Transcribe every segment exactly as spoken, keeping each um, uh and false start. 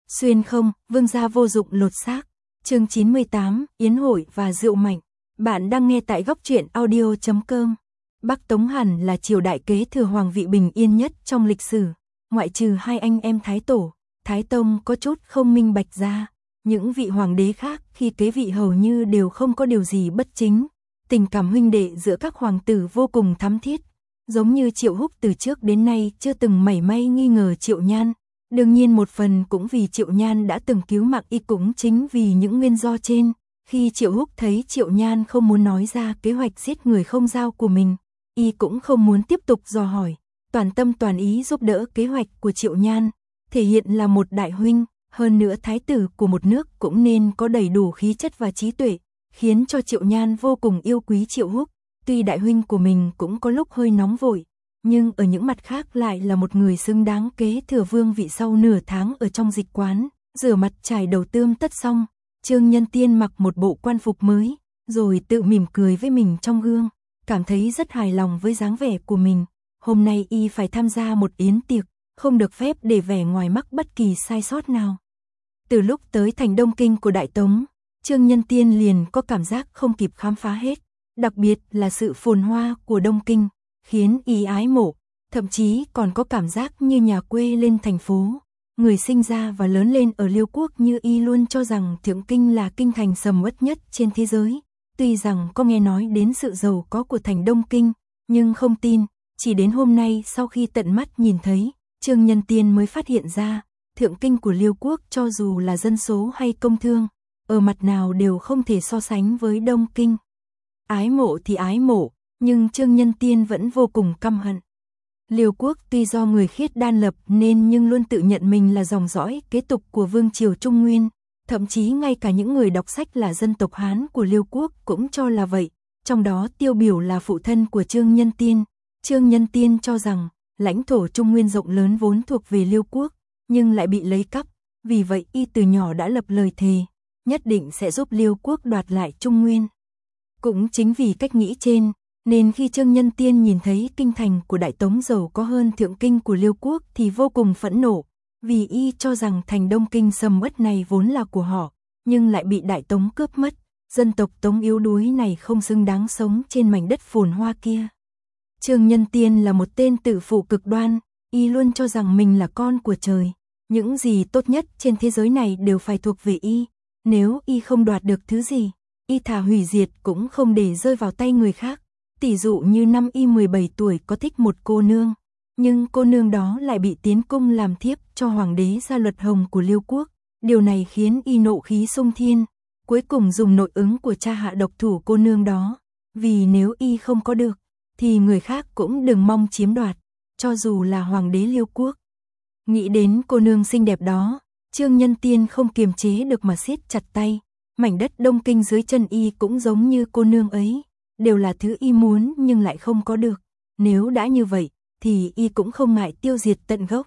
Xuyên không, vương gia vô dụng lột xác. Chương chín mươi tám, Yến hội và rượu mạnh. Bạn đang nghe tại góc truyện audio chấm com. Bắc Tống hẳn là triều đại kế thừa hoàng vị bình yên nhất trong lịch sử, ngoại trừ hai anh em Thái Tổ, Thái Tông có chút không minh bạch ra. Những vị hoàng đế khác khi kế vị hầu như đều không có điều gì bất chính. Tình cảm huynh đệ giữa các hoàng tử vô cùng thắm thiết, giống như Triệu Húc từ trước đến nay chưa từng mảy may nghi ngờ Triệu Nhan. Đương nhiên một phần cũng vì Triệu Nhan đã từng cứu mạng y, cũng chính vì những nguyên do trên. Khi Triệu Húc thấy Triệu Nhan không muốn nói ra kế hoạch giết người không giao của mình, y cũng không muốn tiếp tục dò hỏi, toàn tâm toàn ý giúp đỡ kế hoạch của Triệu Nhan, thể hiện là một đại huynh. Hơn nữa thái tử của một nước cũng nên có đầy đủ khí chất và trí tuệ, khiến cho Triệu Nhan vô cùng yêu quý Triệu Húc. Tuy đại huynh của mình cũng có lúc hơi nóng vội, nhưng ở những mặt khác lại là một người xứng đáng kế thừa vương vị. Sau nửa tháng ở trong dịch quán, rửa mặt chải đầu tươm tất xong, Trương Nhân Tiên mặc một bộ quan phục mới, rồi tự mỉm cười với mình trong gương, cảm thấy rất hài lòng với dáng vẻ của mình. Hôm nay y phải tham gia một yến tiệc, không được phép để vẻ ngoài mắc bất kỳ sai sót nào. Từ lúc tới thành Đông Kinh của Đại Tống, Trương Nhân Tiên liền có cảm giác không kịp khám phá hết, đặc biệt là sự phồn hoa của Đông Kinh, khiến y ái mộ, thậm chí còn có cảm giác như nhà quê lên thành phố. Người sinh ra và lớn lên ở Liêu Quốc như y luôn cho rằng Thượng Kinh là kinh thành sầm uất nhất trên thế giới. Tuy rằng có nghe nói đến sự giàu có của thành Đông Kinh, nhưng không tin. Chỉ đến hôm nay sau khi tận mắt nhìn thấy, Trương Nhân Tiên mới phát hiện ra, Thượng Kinh của Liêu Quốc cho dù là dân số hay công thương, ở mặt nào đều không thể so sánh với Đông Kinh. Ái mộ thì ái mộ, nhưng Trương Nhân Tiên vẫn vô cùng căm hận. Liêu Quốc tuy do người Khiết Đan lập nên nhưng luôn tự nhận mình là dòng dõi kế tục của vương triều Trung Nguyên, thậm chí ngay cả những người đọc sách là dân tộc Hán của Liêu Quốc cũng cho là vậy, trong đó Tiêu Biểu là phụ thân của Trương Nhân Tiên. Trương Nhân Tiên cho rằng, lãnh thổ Trung Nguyên rộng lớn vốn thuộc về Liêu Quốc, nhưng lại bị lấy cắp, vì vậy y từ nhỏ đã lập lời thề, nhất định sẽ giúp Liêu Quốc đoạt lại Trung Nguyên. Cũng chính vì cách nghĩ trên, nên khi Trương Nhân Tiên nhìn thấy kinh thành của Đại Tống giàu có hơn Thượng Kinh của Liêu Quốc thì vô cùng phẫn nộ, vì y cho rằng thành Đông Kinh sầm uất này vốn là của họ, nhưng lại bị Đại Tống cướp mất, dân tộc Tống yếu đuối này không xứng đáng sống trên mảnh đất phồn hoa kia. Trương Nhân Tiên là một tên tự phụ cực đoan, y luôn cho rằng mình là con của trời, những gì tốt nhất trên thế giới này đều phải thuộc về y, nếu y không đoạt được thứ gì, y thà hủy diệt cũng không để rơi vào tay người khác. Tỷ dụ như năm y mười bảy tuổi có thích một cô nương, nhưng cô nương đó lại bị tiến cung làm thiếp cho hoàng đế Gia Luật Hồng của Liêu Quốc, điều này khiến y nộ khí xung thiên, cuối cùng dùng nội ứng của cha hạ độc thủ cô nương đó, vì nếu y không có được, thì người khác cũng đừng mong chiếm đoạt, cho dù là hoàng đế Liêu Quốc. Nghĩ đến cô nương xinh đẹp đó, Trương Nhân Tiên không kiềm chế được mà siết chặt tay, mảnh đất Đông Kinh dưới chân y cũng giống như cô nương ấy, đều là thứ y muốn nhưng lại không có được, nếu đã như vậy, thì y cũng không ngại tiêu diệt tận gốc.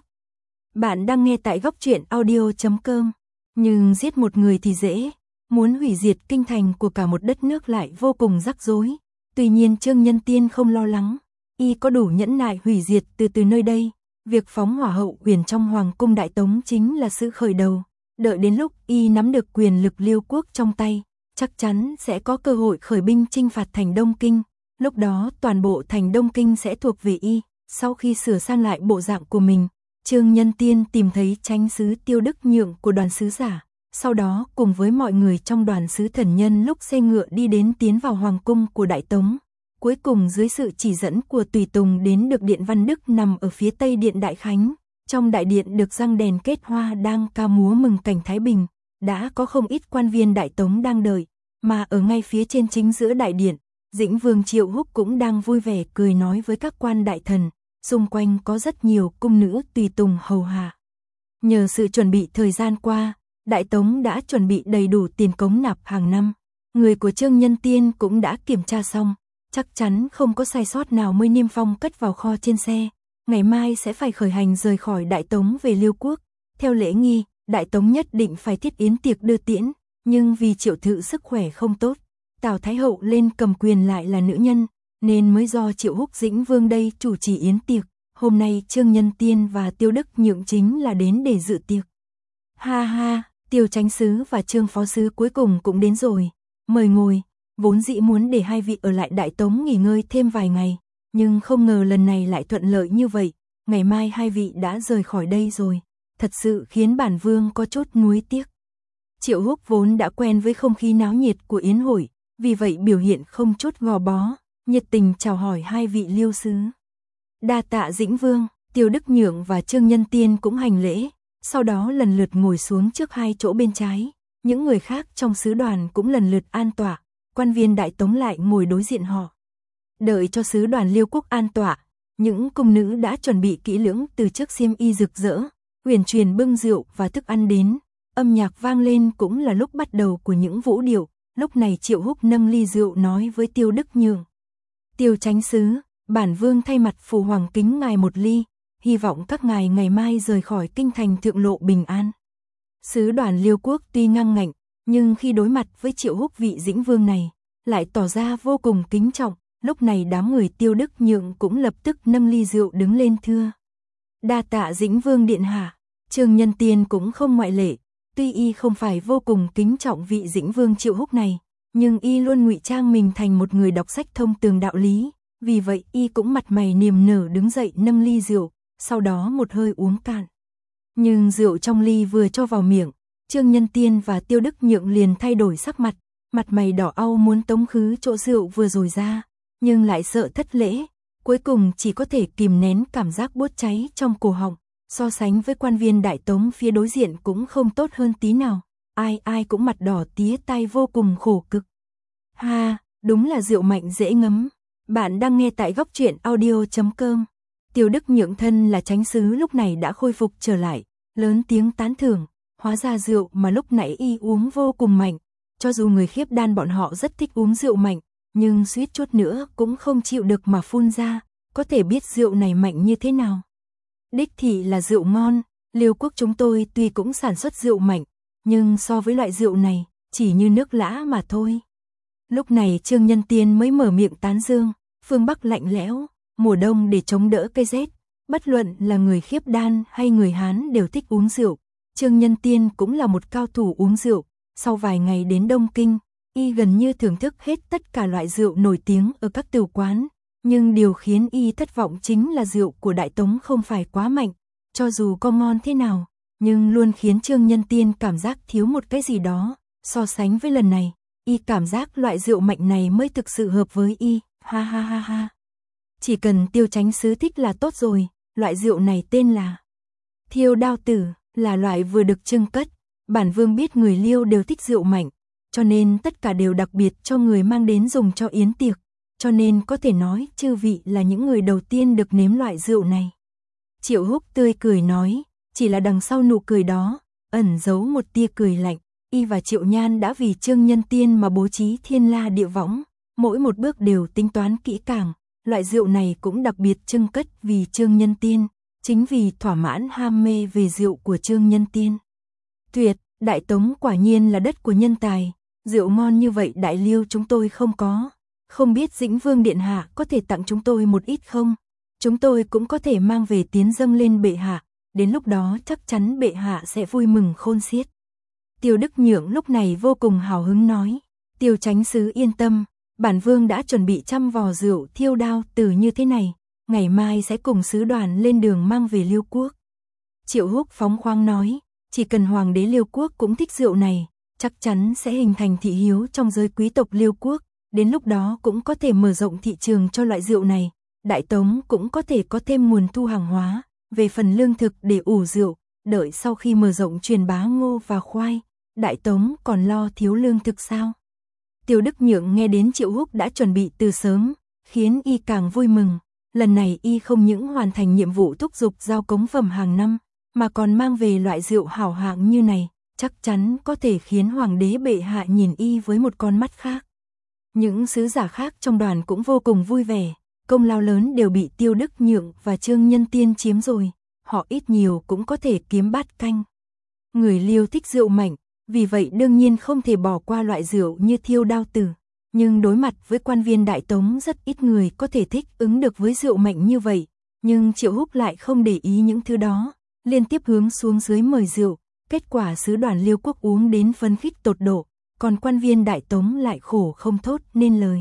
Bạn đang nghe tại góc truyện audio chấm com, nhưng giết một người thì dễ, muốn hủy diệt kinh thành của cả một đất nước lại vô cùng rắc rối. Tuy nhiên Trương Nhân Tiên không lo lắng, y có đủ nhẫn nại hủy diệt từ từ nơi đây. Việc phóng hỏa hậu huyền trong Hoàng cung Đại Tống chính là sự khởi đầu, đợi đến lúc y nắm được quyền lực Liêu Quốc trong tay, chắc chắn sẽ có cơ hội khởi binh chinh phạt thành Đông Kinh, lúc đó toàn bộ thành Đông Kinh sẽ thuộc về y. Sau khi sửa sang lại bộ dạng của mình, Trương Nhân Tiên tìm thấy chánh sứ Tiêu Đức Nhượng của đoàn sứ giả, sau đó cùng với mọi người trong đoàn sứ thần nhân lúc xe ngựa đi đến tiến vào Hoàng cung của Đại Tống. Cuối cùng dưới sự chỉ dẫn của tùy tùng đến được điện Văn Đức nằm ở phía tây điện Đại Khánh, trong đại điện được răng đèn kết hoa đang ca múa mừng cảnh Thái Bình, đã có không ít quan viên Đại Tống đang đợi, mà ở ngay phía trên chính giữa đại điện, Dĩnh Vương Triệu Húc cũng đang vui vẻ cười nói với các quan đại thần, xung quanh có rất nhiều cung nữ tùy tùng hầu hạ. Nhờ sự chuẩn bị thời gian qua, Đại Tống đã chuẩn bị đầy đủ tiền cống nạp hàng năm, người của Trương Nhân Tiên cũng đã kiểm tra xong, chắc chắn không có sai sót nào mới niêm phong cất vào kho trên xe. Ngày mai sẽ phải khởi hành rời khỏi Đại Tống về Liêu Quốc. Theo lễ nghi, Đại Tống nhất định phải thiết yến tiệc đưa tiễn, nhưng vì Triệu Thự sức khỏe không tốt, Tào Thái Hậu lên cầm quyền lại là nữ nhân, nên mới do Triệu Húc Dĩnh Vương đây chủ trì yến tiệc. Hôm nay Trương Nhân Tiên và Tiêu Đức Nhượng chính là đến để dự tiệc. Ha ha, Tiêu Chánh sứ và Trương phó sứ cuối cùng cũng đến rồi. Mời ngồi, vốn dĩ muốn để hai vị ở lại Đại Tống nghỉ ngơi thêm vài ngày, nhưng không ngờ lần này lại thuận lợi như vậy, ngày mai hai vị đã rời khỏi đây rồi, thật sự khiến bản vương có chút nuối tiếc. Triệu Húc vốn đã quen với không khí náo nhiệt của yến hội, vì vậy biểu hiện không chút gò bó, nhiệt tình chào hỏi hai vị liêu sứ. Đa tạ Dĩnh Vương, Tiêu Đức Nhượng và Trương Nhân Tiên cũng hành lễ, sau đó lần lượt ngồi xuống trước hai chỗ bên trái, những người khác trong sứ đoàn cũng lần lượt an tọa, quan viên Đại Tống lại ngồi đối diện họ. Đợi cho sứ đoàn Liêu Quốc an tọa, những cung nữ đã chuẩn bị kỹ lưỡng từ chiếc xiêm y rực rỡ, huyền truyền bưng rượu và thức ăn đến, âm nhạc vang lên cũng là lúc bắt đầu của những vũ điệu. Lúc này Triệu Húc nâng ly rượu nói với Tiêu Đức Nhượng: Tiêu Chánh sứ, bản vương thay mặt phụ hoàng kính ngài một ly, hy vọng các ngài ngày mai rời khỏi kinh thành thượng lộ bình an. Sứ đoàn Liêu Quốc tuy ngang ngạnh, nhưng khi đối mặt với Triệu Húc vị Dĩnh Vương này, lại tỏ ra vô cùng kính trọng. Lúc này đám người Tiêu Đức Nhượng cũng lập tức nâng ly rượu đứng lên thưa: Đa tạ Dĩnh Vương điện hạ. Trương Nhân Tiên cũng không ngoại lệ, tuy y không phải vô cùng kính trọng vị Dĩnh Vương Triệu Húc này, nhưng y luôn ngụy trang mình thành một người đọc sách thông tường đạo lý, vì vậy y cũng mặt mày niềm nở đứng dậy nâng ly rượu, sau đó một hơi uống cạn. Nhưng rượu trong ly vừa cho vào miệng, Trương Nhân Tiên và Tiêu Đức Nhượng liền thay đổi sắc mặt, mặt mày đỏ au muốn tống khứ chỗ rượu vừa rồi ra, nhưng lại sợ thất lễ, cuối cùng chỉ có thể kìm nén cảm giác buốt cháy trong cổ họng. So sánh với quan viên Đại Tống phía đối diện cũng không tốt hơn tí nào, ai ai cũng mặt đỏ tía tai vô cùng khổ cực. Ha, đúng là rượu mạnh dễ ngấm. Bạn đang nghe tại góc truyện audio chấm com. Tiêu Đức Nhượng thân là chánh sứ lúc này đã khôi phục trở lại, lớn tiếng tán thưởng, hóa ra rượu mà lúc nãy y uống vô cùng mạnh, cho dù người khiếp đan bọn họ rất thích uống rượu mạnh, nhưng suýt chút nữa cũng không chịu được mà phun ra, có thể biết rượu này mạnh như thế nào. Đích thị là rượu ngon, Liêu Quốc chúng tôi tuy cũng sản xuất rượu mạnh, nhưng so với loại rượu này, chỉ như nước lã mà thôi. Lúc này Trương Nhân Tiên mới mở miệng tán dương, phương Bắc lạnh lẽo, mùa đông để chống đỡ cây rét, bất luận là người khiếp đan hay người Hán đều thích uống rượu. Trương Nhân Tiên cũng là một cao thủ uống rượu, sau vài ngày đến Đông Kinh, y gần như thưởng thức hết tất cả loại rượu nổi tiếng ở các tiểu quán. Nhưng điều khiến y thất vọng chính là rượu của Đại Tống không phải quá mạnh, cho dù có ngon thế nào, nhưng luôn khiến Trương Nhân Tiên cảm giác thiếu một cái gì đó. So sánh với lần này, y cảm giác loại rượu mạnh này mới thực sự hợp với y, ha ha ha ha. Chỉ cần Tiêu Chánh sứ thích là tốt rồi, loại rượu này tên là Thiêu Đao Tử, là loại vừa được trưng cất. Bản vương biết người Liêu đều thích rượu mạnh, cho nên tất cả đều đặc biệt cho người mang đến dùng cho yến tiệc. Cho nên có thể nói chư vị là những người đầu tiên được nếm loại rượu này. Triệu Húc tươi cười nói, chỉ là đằng sau nụ cười đó, ẩn giấu một tia cười lạnh. Y và Triệu Nhan đã vì Trương Nhân Tiên mà bố trí thiên la địa võng, mỗi một bước đều tính toán kỹ càng. Loại rượu này cũng đặc biệt trưng cất vì Trương Nhân Tiên, chính vì thỏa mãn ham mê về rượu của Trương Nhân Tiên. Tuyệt, Đại Tống quả nhiên là đất của nhân tài, rượu ngon như vậy Đại Liêu chúng tôi không có. Không biết Dĩnh Vương điện hạ có thể tặng chúng tôi một ít không? Chúng tôi cũng có thể mang về tiến dâng lên bệ hạ, đến lúc đó chắc chắn bệ hạ sẽ vui mừng khôn xiết. Tiêu Đức Nhượng lúc này vô cùng hào hứng nói, Tiêu Chánh sứ yên tâm, bản vương đã chuẩn bị trăm vò rượu Thiêu Đao Tử như thế này, ngày mai sẽ cùng sứ đoàn lên đường mang về Liêu Quốc. Triệu Húc phóng khoáng nói, chỉ cần hoàng đế Liêu Quốc cũng thích rượu này, chắc chắn sẽ hình thành thị hiếu trong giới quý tộc Liêu Quốc. Đến lúc đó cũng có thể mở rộng thị trường cho loại rượu này, Đại Tống cũng có thể có thêm nguồn thu hàng hóa, về phần lương thực để ủ rượu, đợi sau khi mở rộng truyền bá ngô và khoai, Đại Tống còn lo thiếu lương thực sao? Tiêu Đức Nhượng nghe đến Triệu Húc đã chuẩn bị từ sớm, khiến y càng vui mừng, lần này y không những hoàn thành nhiệm vụ thúc giục giao cống phẩm hàng năm, mà còn mang về loại rượu hảo hạng như này, chắc chắn có thể khiến hoàng đế bệ hạ nhìn y với một con mắt khác. Những sứ giả khác trong đoàn cũng vô cùng vui vẻ, công lao lớn đều bị Tiêu Đức Nhượng và Trương Nhân Tiên chiếm rồi, họ ít nhiều cũng có thể kiếm bát canh. Người Liêu thích rượu mạnh, vì vậy đương nhiên không thể bỏ qua loại rượu như Thiêu Đao Tử, nhưng đối mặt với quan viên Đại Tống rất ít người có thể thích ứng được với rượu mạnh như vậy, nhưng Triệu Húc lại không để ý những thứ đó, liên tiếp hướng xuống dưới mời rượu, Kết quả sứ đoàn Liêu quốc uống đến phấn khích tột độ, còn quan viên Đại Tống lại khổ không thốt nên lời.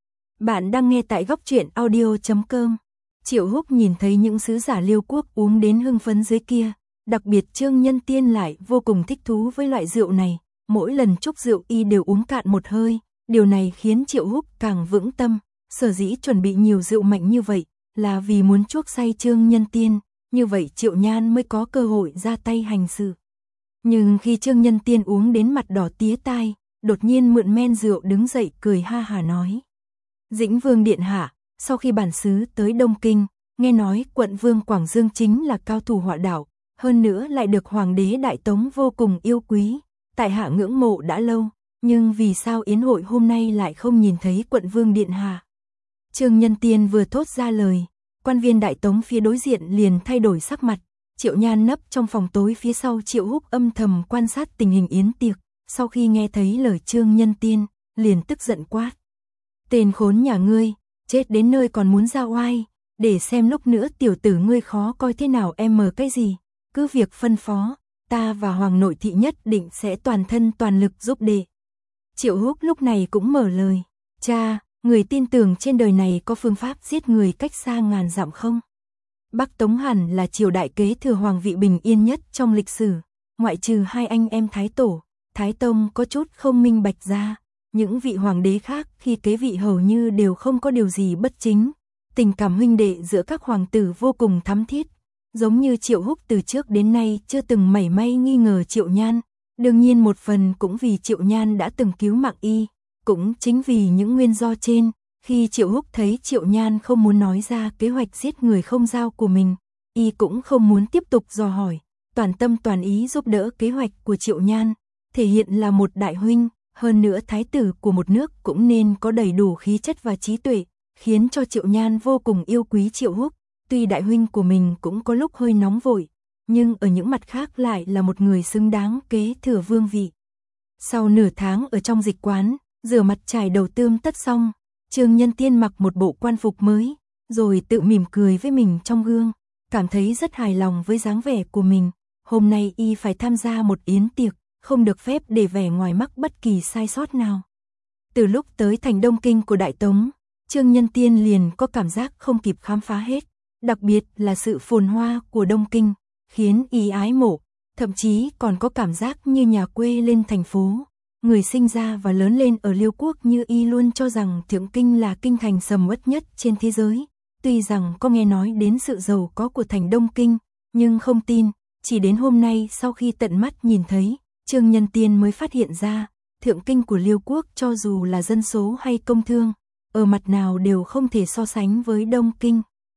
Bạn đang nghe tại góc truyện audio chấm com. Triệu Húc nhìn thấy những sứ giả Liêu quốc uống đến hưng phấn dưới kia, đặc biệt Trương Nhân Tiên lại vô cùng thích thú với loại rượu này, mỗi lần chúc rượu y đều uống cạn một hơi, điều này khiến Triệu Húc càng vững tâm, sở dĩ chuẩn bị nhiều rượu mạnh như vậy, là vì muốn chuốc say Trương Nhân Tiên, như vậy Triệu Nhan mới có cơ hội ra tay hành sự. Nhưng khi Trương Nhân Tiên uống đến mặt đỏ tía tai, đột nhiên mượn men rượu đứng dậy cười ha hà nói. Dĩnh Vương điện hạ, sau khi bản xứ tới Đông Kinh, nghe nói quận vương Quảng Dương chính là cao thủ họa đạo, hơn nữa lại được Hoàng đế Đại Tống vô cùng yêu quý, tại hạ ngưỡng mộ đã lâu, nhưng vì sao yến hội hôm nay lại không nhìn thấy quận vương điện hạ? Trương Nhân Tiên vừa thốt ra lời, quan viên Đại Tống phía đối diện liền thay đổi sắc mặt. Triệu Nhan nấp trong phòng tối phía sau Triệu Húc âm thầm quan sát tình hình yến tiệc, sau khi nghe thấy lời Trương Nhân Tiên, liền tức giận quát. Tên khốn nhà ngươi, chết đến nơi còn muốn ra oai, để xem lúc nữa tiểu tử ngươi khó coi thế nào em mờ cái gì, cứ việc phân phó, ta và Hoàng nội thị nhất định sẽ toàn thân toàn lực giúp đệ. Triệu Húc lúc này cũng mở lời, cha, người tin tưởng trên đời này có phương pháp giết người cách xa ngàn dặm không? Bắc Tống hẳn là triều đại kế thừa hoàng vị bình yên nhất trong lịch sử, ngoại trừ hai anh em Thái Tổ, Thái Tông có chút không minh bạch ra, những vị hoàng đế khác khi kế vị hầu như đều không có điều gì bất chính, tình cảm huynh đệ giữa các hoàng tử vô cùng thắm thiết, giống như Triệu Húc từ trước đến nay chưa từng mảy may nghi ngờ Triệu Nhan, đương nhiên một phần cũng vì Triệu Nhan đã từng cứu mạng y, cũng chính vì những nguyên do trên. Khi Triệu Húc thấy Triệu Nhan không muốn nói ra kế hoạch giết người không giao của mình, y cũng không muốn tiếp tục dò hỏi, toàn tâm toàn ý giúp đỡ kế hoạch của Triệu Nhan, thể hiện là một đại huynh, hơn nữa thái tử của một nước cũng nên có đầy đủ khí chất và trí tuệ, khiến cho Triệu Nhan vô cùng yêu quý Triệu Húc, tuy đại huynh của mình cũng có lúc hơi nóng vội, nhưng ở những mặt khác lại là một người xứng đáng kế thừa vương vị. Sau nửa tháng ở trong dịch quán, rửa mặt chải đầu tươm tất xong, Trương Nhân Tiên mặc một bộ quan phục mới, rồi tự mỉm cười với mình trong gương, cảm thấy rất hài lòng với dáng vẻ của mình. Hôm nay y phải tham gia một yến tiệc, không được phép để vẻ ngoài mắc bất kỳ sai sót nào. Từ lúc tới thành Đông Kinh của Đại Tống, Trương Nhân Tiên liền có cảm giác không kịp khám phá hết, đặc biệt là sự phồn hoa của Đông Kinh, khiến y ái mộ, thậm chí còn có cảm giác như nhà quê lên thành phố. Người sinh ra và lớn lên ở Liêu quốc như y luôn cho rằng Thượng Kinh là kinh thành sầm uất nhất trên thế giới, tuy rằng có nghe nói đến sự giàu có của thành Đông Kinh, nhưng không tin, chỉ đến hôm nay sau khi tận mắt nhìn thấy, Trương Nhân Tiên mới phát hiện ra, Thượng Kinh của Liêu quốc cho dù là dân số hay công thương, ở mặt nào đều không thể so sánh với Đông Kinh.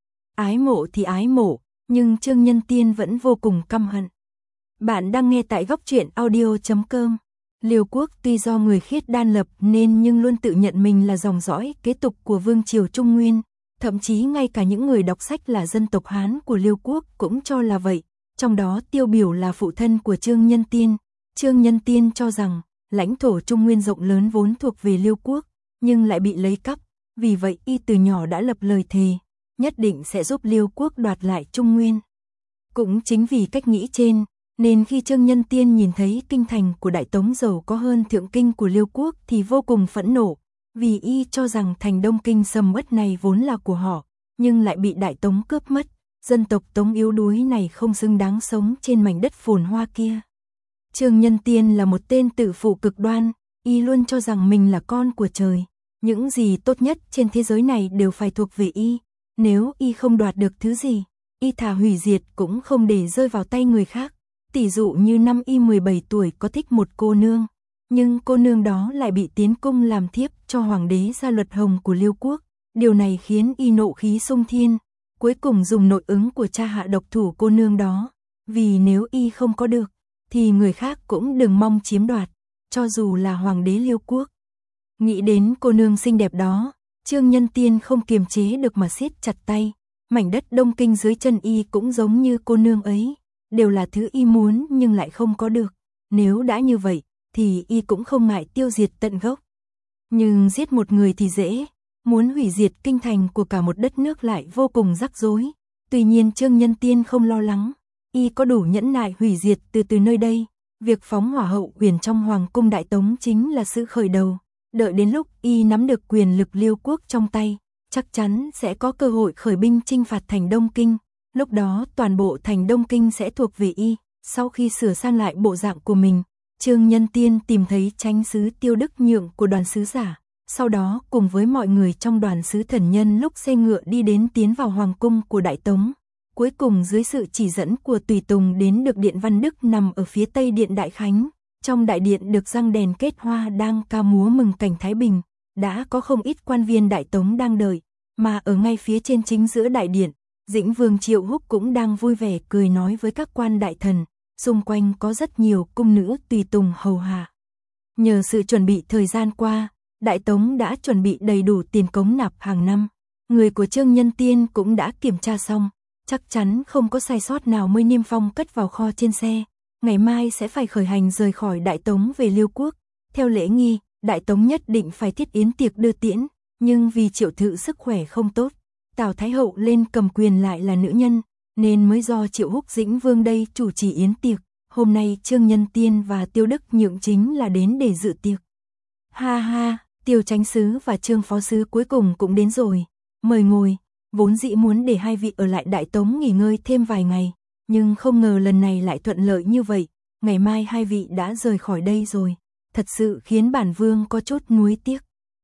Ái mộ thì ái mộ, nhưng Trương Nhân Tiên vẫn vô cùng căm hận. Bạn đang nghe tại góc truyện audio chấm com. Liêu quốc tuy do người Khiết Đan lập nên nhưng luôn tự nhận mình là dòng dõi kế tục của vương triều Trung Nguyên, thậm chí ngay cả những người đọc sách là dân tộc Hán của Liêu quốc cũng cho là vậy, trong đó tiêu biểu là phụ thân của Trương Nhân Tiên. Trương Nhân Tiên cho rằng, lãnh thổ Trung Nguyên rộng lớn vốn thuộc về Liêu quốc, nhưng lại bị lấy cắp, vì vậy y từ nhỏ đã lập lời thề, nhất định sẽ giúp Liêu quốc đoạt lại Trung Nguyên. Cũng chính vì cách nghĩ trên, nên khi Trương Nhân Tiên nhìn thấy kinh thành của Đại Tống giàu có hơn Thượng Kinh của Liêu quốc thì vô cùng phẫn nộ, vì y cho rằng thành Đông Kinh sầm uất này vốn là của họ, nhưng lại bị Đại Tống cướp mất, dân tộc Tống yếu đuối này không xứng đáng sống trên mảnh đất phồn hoa kia. Trương Nhân Tiên là một tên tự phụ cực đoan, y luôn cho rằng mình là con của trời, những gì tốt nhất trên thế giới này đều phải thuộc về y, nếu y không đoạt được thứ gì, y thà hủy diệt cũng không để rơi vào tay người khác. Tỷ dụ như năm y mười bảy tuổi có thích một cô nương, nhưng cô nương đó lại bị tiến cung làm thiếp cho hoàng đế Gia Luật Hồng của Liêu quốc, điều này khiến y nộ khí xung thiên, cuối cùng dùng nội ứng của cha hạ độc thủ cô nương đó, vì nếu y không có được, thì người khác cũng đừng mong chiếm đoạt, cho dù là hoàng đế Liêu quốc. Nghĩ đến cô nương xinh đẹp đó, Trương Nhân Tiên không kiềm chế được mà siết chặt tay, mảnh đất Đông Kinh dưới chân y cũng giống như cô nương ấy, đều là thứ y muốn nhưng lại không có được, nếu đã như vậy, thì y cũng không ngại tiêu diệt tận gốc. Nhưng giết một người thì dễ, muốn hủy diệt kinh thành của cả một đất nước lại vô cùng rắc rối. Tuy nhiên Trương Nhân Tiên không lo lắng, y có đủ nhẫn nại hủy diệt từ từ nơi đây, Việc phóng hỏa hậu uyển trong hoàng cung Đại Tống chính là sự khởi đầu. Đợi đến lúc y nắm được quyền lực Liêu quốc trong tay, chắc chắn sẽ có cơ hội khởi binh chinh phạt thành Đông Kinh. Lúc đó toàn bộ thành Đông Kinh sẽ thuộc về y. Sau khi sửa sang lại bộ dạng của mình, Trương Nhân Tiên tìm thấy chánh sứ Tiêu Đức Nhượng của đoàn sứ giả. Sau đó cùng với mọi người trong đoàn sứ thần nhân lúc xe ngựa đi đến tiến vào hoàng cung của Đại Tống. Cuối cùng dưới sự chỉ dẫn của tùy tùng đến được điện Văn Đức nằm ở phía tây điện Đại Khánh. Trong đại điện được răng đèn kết hoa đang ca múa mừng cảnh Thái Bình. Đã có không ít quan viên Đại Tống đang đợi, mà ở ngay phía trên chính giữa đại điện, Dĩnh Vương Triệu Húc cũng đang vui vẻ cười nói với các quan đại thần. Xung quanh có rất nhiều cung nữ tùy tùng hầu hạ. Nhờ sự chuẩn bị thời gian qua, Đại Tống đã chuẩn bị đầy đủ tiền cống nạp hàng năm. Người của Trương Nhân Tiên cũng đã kiểm tra xong, chắc chắn không có sai sót nào mới niêm phong cất vào kho trên xe. Ngày mai sẽ phải khởi hành rời khỏi Đại Tống về Liêu quốc. Theo lễ nghi, Đại Tống nhất định phải thiết yến tiệc đưa tiễn, nhưng vì Triệu Thự sức khỏe không tốt, Tào Thái Hậu lên cầm quyền lại là nữ nhân, nên mới do Triệu Húc Dĩnh Vương đây chủ trì yến tiệc. Hôm nay Trương Nhân Tiên và Tiêu Đức Nhượng chính là đến để dự tiệc. Ha ha, Tiêu Chánh sứ và Trương Phó sứ cuối cùng cũng đến rồi. Mời ngồi, vốn dĩ muốn để hai vị ở lại Đại Tống nghỉ ngơi thêm vài ngày, nhưng không ngờ lần này lại thuận lợi như vậy. Ngày mai hai vị đã rời khỏi đây rồi, thật sự khiến bản vương có chút nuối tiếc.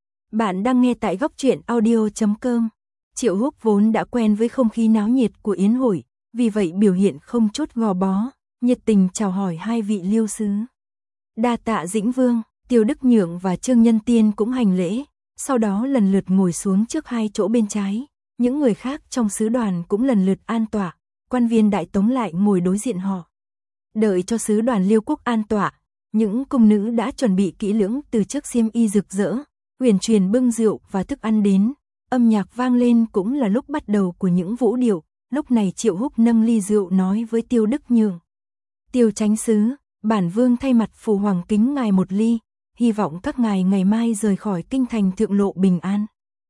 Bạn đang nghe tại góc truyện audio chấm com. Triệu Húc vốn đã quen với không khí náo nhiệt của yến hội, vì vậy biểu hiện không chút gò bó, nhiệt tình chào hỏi hai vị Liêu sứ. Đa tạ Dĩnh Vương. Tiêu Đức Nhượng và Trương Nhân Tiên cũng hành lễ, sau đó lần lượt ngồi xuống trước hai chỗ bên trái. Những người khác trong sứ đoàn cũng lần lượt an tọa, quan viên Đại Tống lại ngồi đối diện họ. Đợi cho sứ đoàn Liêu quốc an tọa, những cung nữ đã chuẩn bị kỹ lưỡng từ trước xiêm y rực rỡ, huyền truyền bưng rượu và thức ăn đến. Âm nhạc vang lên cũng là lúc bắt đầu của những vũ điệu. Lúc này Triệu Húc nâng ly rượu nói với Tiêu Đức Nhượng. Tiêu Chánh sứ, bản vương thay mặt phụ hoàng kính ngài một ly, hy vọng các ngài ngày mai rời khỏi kinh thành thượng lộ bình an.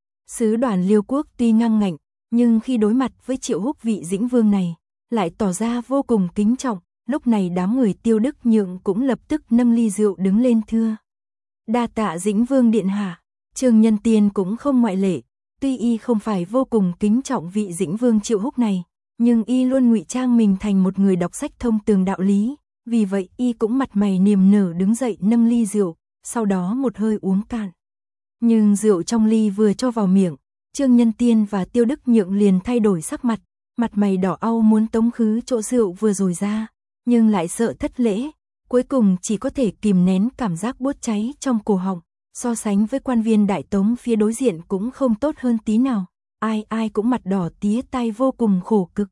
Sứ đoàn Liêu quốc tuy ngang ngạnh, nhưng khi đối mặt với Triệu Húc vị Dĩnh Vương này, lại tỏ ra vô cùng kính trọng. Lúc này đám người Tiêu Đức Nhượng cũng lập tức nâng ly rượu đứng lên thưa. Đa tạ Dĩnh Vương điện hạ. Trương Nhân Tiên cũng không ngoại lệ, tuy y không phải vô cùng kính trọng vị Dĩnh Vương Triệu Húc này, nhưng y luôn ngụy trang mình thành một người đọc sách thông tường đạo lý, vì vậy y cũng mặt mày niềm nở đứng dậy nâng ly rượu, sau đó một hơi uống cạn. Nhưng rượu trong ly vừa cho vào miệng, Trương Nhân Tiên và Tiêu Đức Nhượng liền thay đổi sắc mặt, mặt mày đỏ au muốn tống khứ chỗ rượu vừa rồi ra, nhưng lại sợ thất lễ, cuối cùng chỉ có thể kìm nén cảm giác buốt cháy trong cổ họng. So sánh với quan viên Đại Tống phía đối diện cũng không tốt hơn tí nào, ai ai cũng mặt đỏ tía tai vô cùng khổ cực.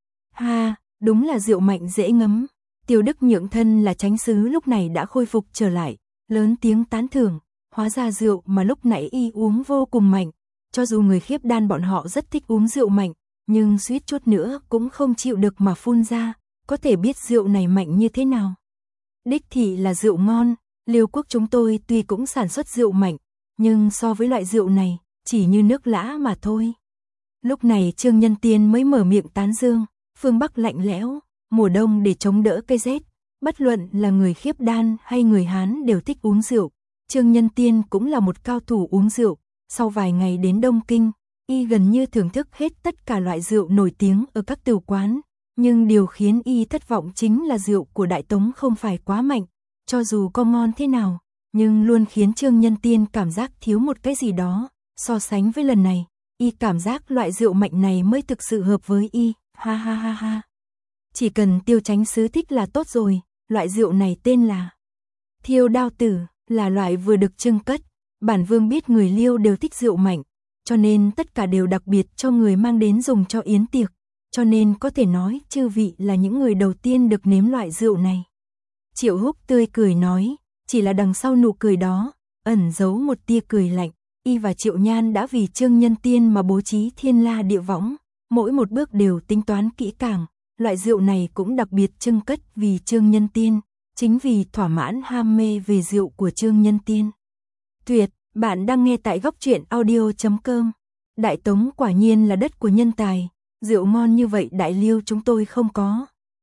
Ha, đúng là rượu mạnh dễ ngấm. Tiêu Đức Nhượng thân là chánh sứ lúc này đã khôi phục trở lại, lớn tiếng tán thưởng, hóa ra rượu mà lúc nãy y uống vô cùng mạnh, cho dù người khiếp đan bọn họ rất thích uống rượu mạnh, nhưng suýt chút nữa cũng không chịu được mà phun ra, có thể biết rượu này mạnh như thế nào. Đích thị là rượu ngon. Liêu quốc chúng tôi tuy cũng sản xuất rượu mạnh, nhưng so với loại rượu này, chỉ như nước lã mà thôi. Lúc này Trương Nhân Tiên mới mở miệng tán dương, phương Bắc lạnh lẽo, mùa đông để chống đỡ cây rét, bất luận là người khiếp đan hay người Hán đều thích uống rượu. Trương Nhân Tiên cũng là một cao thủ uống rượu, sau vài ngày đến Đông Kinh, y gần như thưởng thức hết tất cả loại rượu nổi tiếng ở các tiểu quán, nhưng điều khiến y thất vọng chính là rượu của Đại Tống không phải quá mạnh. Cho dù có ngon thế nào, nhưng luôn khiến Trương Nhân Tiên cảm giác thiếu một cái gì đó. So sánh với lần này, y cảm giác loại rượu mạnh này mới thực sự hợp với y. Ha ha ha ha. Chỉ cần Tiêu Chánh sứ thích là tốt rồi. Loại rượu này tên là Thiêu Đao Tử, là loại vừa được trưng cất. Bản vương biết người Liêu đều thích rượu mạnh, cho nên tất cả đều đặc biệt cho người mang đến dùng cho yến tiệc. Cho nên có thể nói chư vị là những người đầu tiên được nếm loại rượu này. Triệu Húc tươi cười nói, chỉ là đằng sau nụ cười đó, ẩn giấu một tia cười lạnh. Y và Triệu Nhan đã vì Trương Nhân Tiên mà bố trí thiên la địa võng, mỗi một bước đều tính toán kỹ càng. Loại rượu này cũng đặc biệt trưng cất vì Trương Nhân Tiên, chính vì thỏa mãn ham mê về rượu của Trương Nhân Tiên. Tuyệt, bạn đang nghe tại góc truyện audio chấm com. Đại Tống quả nhiên là đất của nhân tài, rượu ngon như vậy Đại Liêu chúng tôi không có.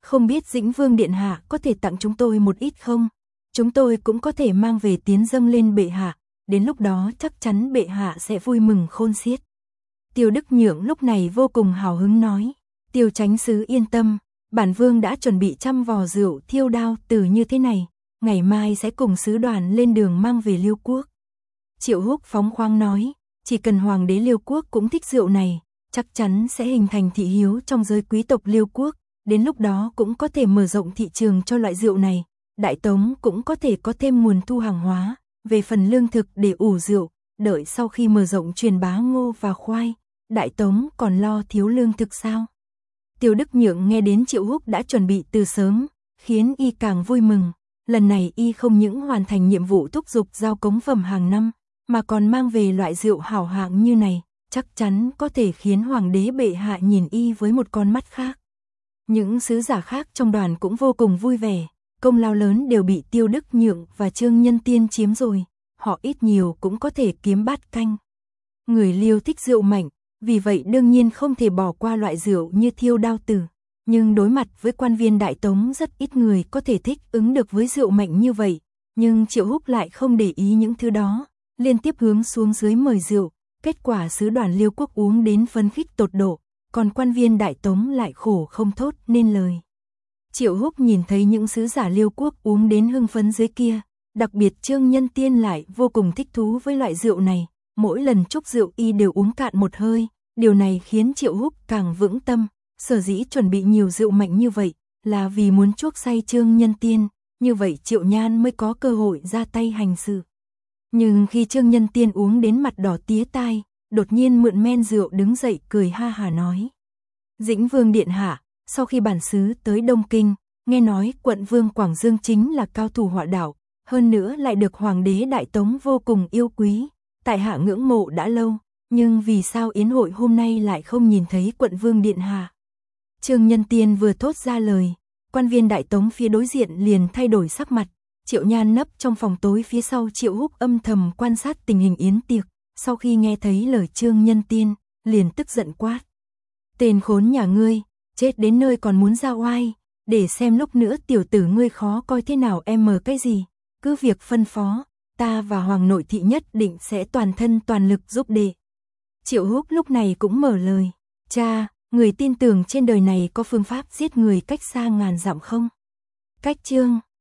không biết Dĩnh Vương điện hạ có thể tặng chúng tôi một ít không? Chúng tôi cũng có thể mang về tiến dâng lên bệ hạ, đến lúc đó chắc chắn bệ hạ sẽ vui mừng khôn xiết. Tiêu Đức Nhượng lúc này vô cùng hào hứng nói, Tiêu Chánh sứ yên tâm, bản vương đã chuẩn bị trăm vò rượu thiêu đao từ như thế này, ngày mai sẽ cùng sứ đoàn lên đường mang về Liêu quốc. Triệu Húc phóng khoáng nói, chỉ cần hoàng đế Liêu quốc cũng thích rượu này, chắc chắn sẽ hình thành thị hiếu trong giới quý tộc Liêu quốc, đến lúc đó cũng có thể mở rộng thị trường cho loại rượu này, Đại Tống cũng có thể có thêm nguồn thu hàng hóa, về phần lương thực để ủ rượu, đợi sau khi mở rộng truyền bá ngô và khoai, Đại Tống còn lo thiếu lương thực sao? Tiêu Đức Nhượng nghe đến Triệu Húc đã chuẩn bị từ sớm, khiến y càng vui mừng, lần này y không những hoàn thành nhiệm vụ thúc giục giao cống phẩm hàng năm, mà còn mang về loại rượu hảo hạng như này, chắc chắn có thể khiến hoàng đế bệ hạ nhìn y với một con mắt khác. Những sứ giả khác trong đoàn cũng vô cùng vui vẻ, công lao lớn đều bị Tiêu Đức Nhượng và Trương Nhân Tiên chiếm rồi, họ ít nhiều cũng có thể kiếm bát canh. Người Liêu thích rượu mạnh, vì vậy đương nhiên không thể bỏ qua loại rượu như thiêu đao tử, nhưng đối mặt với quan viên Đại Tống rất ít người có thể thích ứng được với rượu mạnh như vậy, nhưng Triệu Húc lại không để ý những thứ đó, liên tiếp hướng xuống dưới mời rượu, kết quả sứ đoàn Liêu quốc uống đến phấn khích tột độ, còn quan viên Đại Tống lại khổ không thốt nên lời. Triệu Húc nhìn thấy những sứ giả Liêu quốc uống đến hưng phấn dưới kia, đặc biệt Trương Nhân Tiên lại vô cùng thích thú với loại rượu này, mỗi lần chúc rượu y đều uống cạn một hơi, điều này khiến Triệu Húc càng vững tâm, sở dĩ chuẩn bị nhiều rượu mạnh như vậy, là vì muốn chuốc say Trương Nhân Tiên, như vậy Triệu Nhan mới có cơ hội ra tay hành sự. Nhưng khi Trương Nhân Tiên uống đến mặt đỏ tía tai, đột nhiên mượn men rượu đứng dậy cười ha hà nói. Dĩnh Vương điện hạ, sau khi bản xứ tới Đông Kinh, nghe nói quận vương Quảng Dương chính là cao thủ họa đạo, hơn nữa lại được hoàng đế Đại Tống vô cùng yêu quý, tại hạ ngưỡng mộ đã lâu, nhưng vì sao yến hội hôm nay lại không nhìn thấy quận vương điện hạ? Trương Nhân Tiên vừa thốt ra lời, quan viên Đại Tống phía đối diện liền thay đổi sắc mặt, Triệu Nhan nấp trong phòng tối phía sau Triệu Húc âm thầm quan sát tình hình yến tiệc, sau khi nghe thấy lời Trương Nhân Tiên, liền tức giận quát. Tên khốn nhà ngươi, chết đến nơi còn muốn ra oai, để xem lúc nữa tiểu tử ngươi khó coi thế nào em mờ cái gì, cứ việc phân phó, ta và hoàng nội thị nhất định sẽ toàn thân toàn lực giúp đệ. Triệu Húc lúc này cũng mở lời, cha, người tin tưởng trên đời này có phương pháp giết người cách xa ngàn dặm không? Cách chương